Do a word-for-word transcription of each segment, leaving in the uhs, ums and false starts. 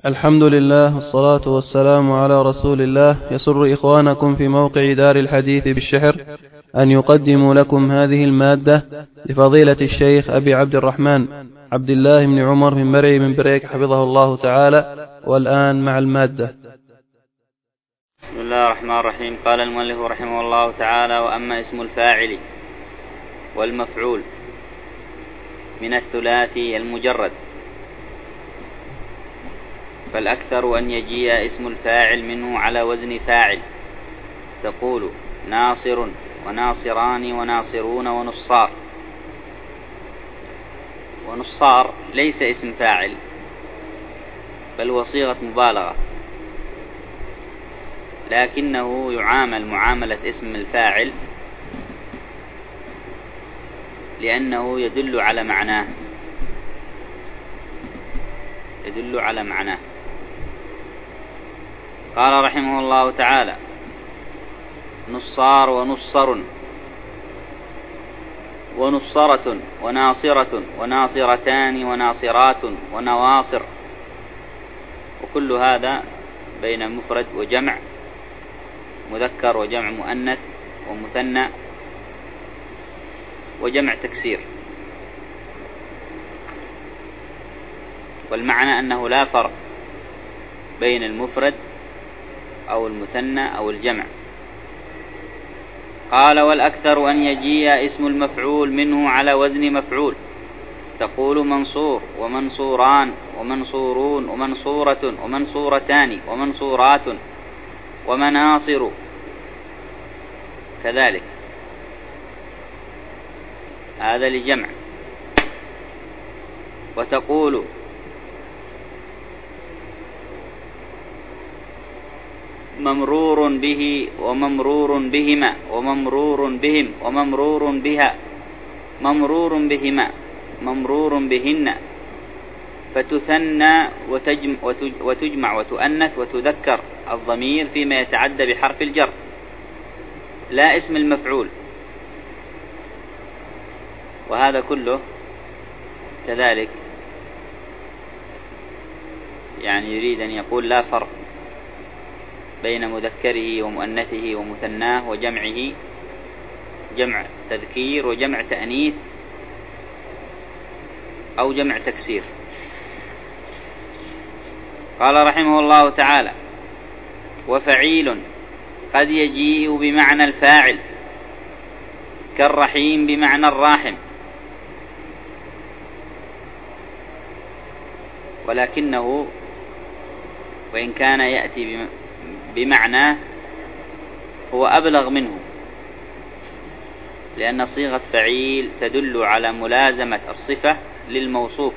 الحمد لله والصلاة والسلام على رسول الله. يسر إخوانكم في موقع دار الحديث بالشحر أن يقدموا لكم هذه المادة لفضيلة الشيخ أبي عبد الرحمن عبد الله بن عمر بن مرعي من بريك حفظه الله تعالى. والآن مع المادة. بسم الله الرحمن الرحيم. قال المؤلف رحمه الله تعالى: وأما اسم الفاعل والمفعول من الثلاثي المجرد فالأكثر أن يجيء اسم الفاعل منه على وزن فاعل، تقول ناصر وناصران وناصرون ونصار. ونصار ليس اسم فاعل بل هو صيغة مبالغة، لكنه يعامل معاملة اسم الفاعل لأنه يدل على معناه يدل على معناه قال رحمه الله تعالى: نصار ونصر ونصرة وناصرة وناصرتان وناصرات ونواصر. وكل هذا بين مفرد وجمع، مذكر وجمع مؤنث ومثنى وجمع تكسير. والمعنى أنه لا فرق بين المفرد أو المثنى أو الجمع. قال: والأكثر أن يجيء اسم المفعول منه على وزن مفعول، تقول منصور ومنصوران ومنصورون ومنصورة ومنصورتان ومنصورات ومناصر كذلك، هذا لجمع. وتقول ممرور به وممرور بهما وممرور بهم وممرور بها، ممرور بهما ممرور بهن. فتثنى وتجمع وتؤنث وتذكر الضمير فيما يتعدى بحرف الجر، لا اسم المفعول. وهذا كله كذلك يعني يريد أن يقول لا فرق بين مذكره ومؤنثه ومثناه وجمعه، جمع تذكير وجمع تأنيث أو جمع تكسير. قال رحمه الله تعالى: وفعيل قد يجيء بمعنى الفاعل كالرحيم بمعنى الراحم، ولكنه وإن كان يأتي بمعناه هو أبلغ منه، لأن صيغة فعيل تدل على ملازمة الصفة للموصوف،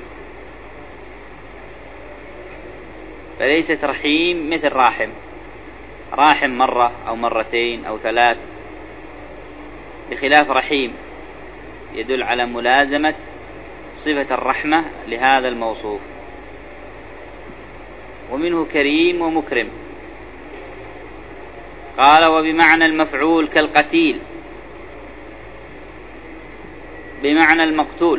فليست رحيم مثل راحم. راحم مرة أو مرتين أو ثلاث، بخلاف رحيم يدل على ملازمة صفة الرحمة لهذا الموصوف. ومنه كريم ومكرم. قال: وبمعنى المفعول كالقتيل بمعنى المقتول.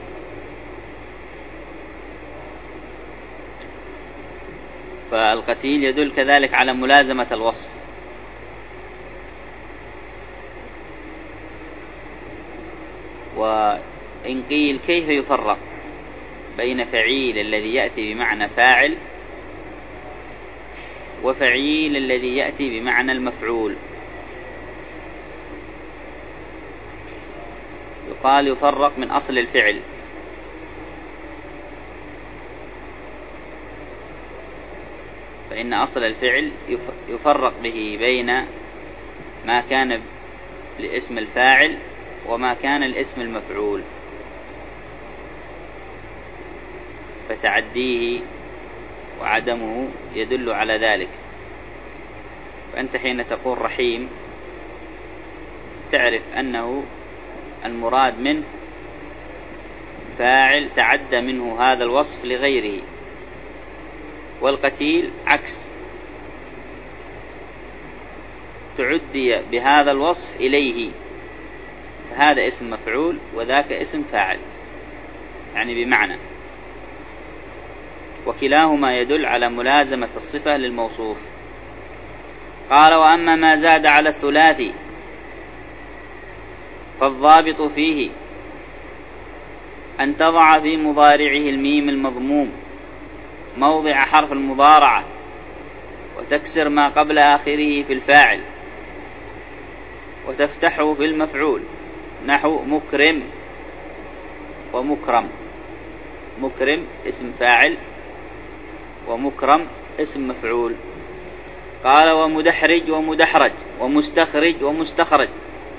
فالقتيل يدل كذلك على ملازمة الوصف. وإن قيل كيف يفرق بين فعيل الذي يأتي بمعنى فاعل وفعيل الذي يأتي بمعنى المفعول؟ يقال يفرق من أصل الفعل، فإن أصل الفعل يفرق به بين ما كان لاسم الفاعل وما كان لاسم المفعول، فتعديه وعدمه يدل على ذلك. فأنت حين تقول رحيم تعرف أنه المراد منه فاعل تعدى منه هذا الوصف لغيره. والقتيل عكس، تعدي بهذا الوصف إليه، فهذا اسم مفعول وذاك اسم فاعل، يعني بمعنى. وكلاهما يدل على ملازمة الصفة للموصوف. قال: وأما ما زاد على الثلاثي فالضابط فيه أن تضع في مضارعه الميم المضموم موضع حرف المضارعة، وتكسر ما قبل آخره في الفاعل، وتفتحه في المفعول، نحو مكرم ومكرم. مكرم اسم فاعل، ومكرم اسم مفعول. قال: ومدحرج ومدحرج ومستخرج ومستخرج.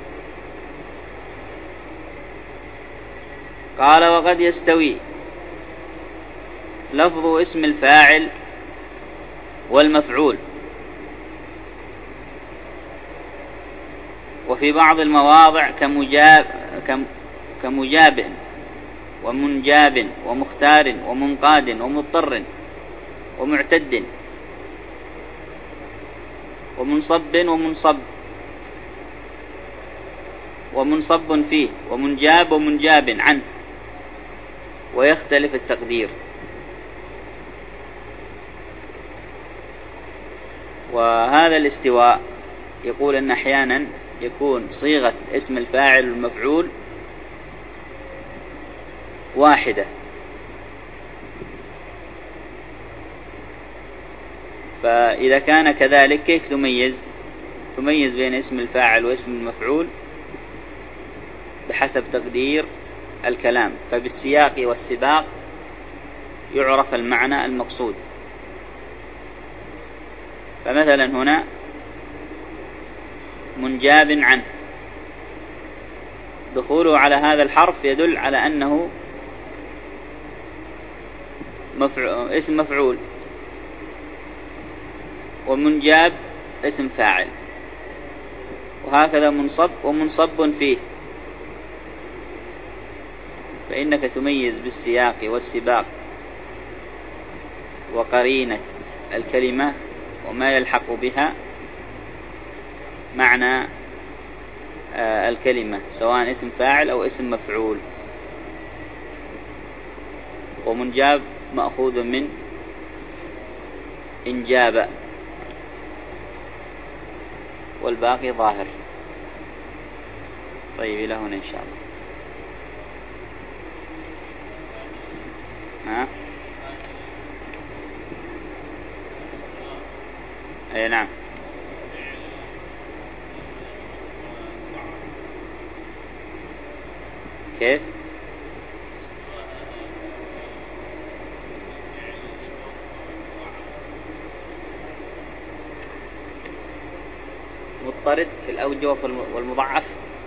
قال: وقد يستوي لفظ اسم الفاعل والمفعول، وفي بعض المواضع كمجاب كمجاب ومنجاب ومختار ومنقاد ومضطر ومعتد ومنصب ومنصب ومنصب فيه ومنجاب ومنجاب عنه، ويختلف التقدير. وهذا الاستواء يقول أن أحيانا يكون صيغة اسم الفاعل والمفعول واحدة، فإذا كان كذلك كيف تميز تميز بين اسم الفاعل واسم المفعول؟ بحسب تقدير الكلام، فبالسياق والسباق يعرف المعنى المقصود. فمثلا هنا منجاب عنه، دخوله على هذا الحرف يدل على أنه مفعول اسم مفعول، ومنجاب اسم فاعل، وهكذا منصب ومنصب فيه. فإنك تميز بالسياق والسباق وقرينة الكلمة وما يلحق بها معنى الكلمة، سواء اسم فاعل أو اسم مفعول. ومنجاب مأخوذ من إنجاب، والباقي ظاهر. طيب إلى هنا إن شاء الله. ها؟ أي نعم. كيف؟ مضطرد في الأوجه والمضاعف.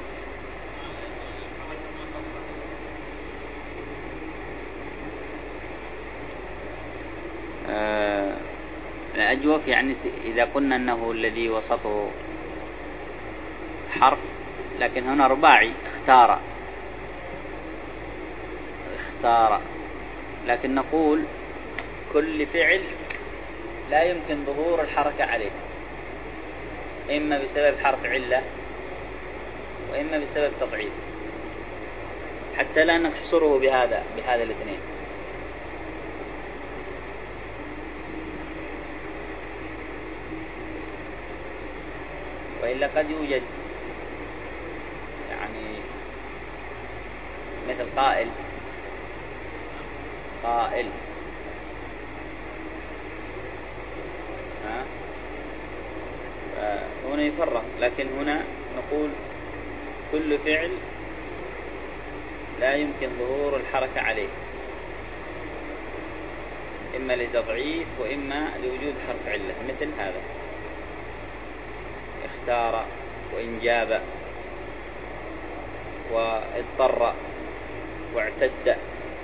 آه الأجوف يعني إذا قلنا أنه الذي وسطه حرف، لكن هنا رباعي اختار اختار لكن نقول كل فعل لا يمكن ظهور الحركة عليه، إما بسبب حرف علة وإما بسبب تضعيف، حتى لا نحصره بهذا بهذا الاثنين. وإلا قد يوجد يعني مثل قائل قائل ها، فهنا يفرق. لكن هنا نقول كل فعل لا يمكن ظهور الحركة عليه، إما لتضعيف وإما لوجود حرف علة، مثل هذا اختار وإنجاب واضطر واعتد،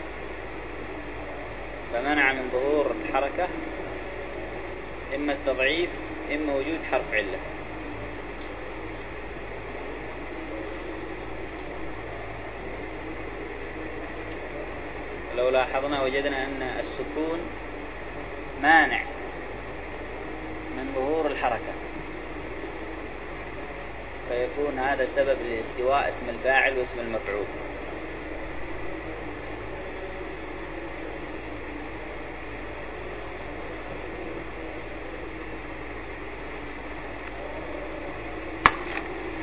فمنع من ظهور الحركة إما التضعيف إما وجود حرف علة. لو لاحظنا وجدنا أن السكون مانع من ظهور الحركة، فيكون هذا سبب لاستواء اسم الفاعل واسم المفعول.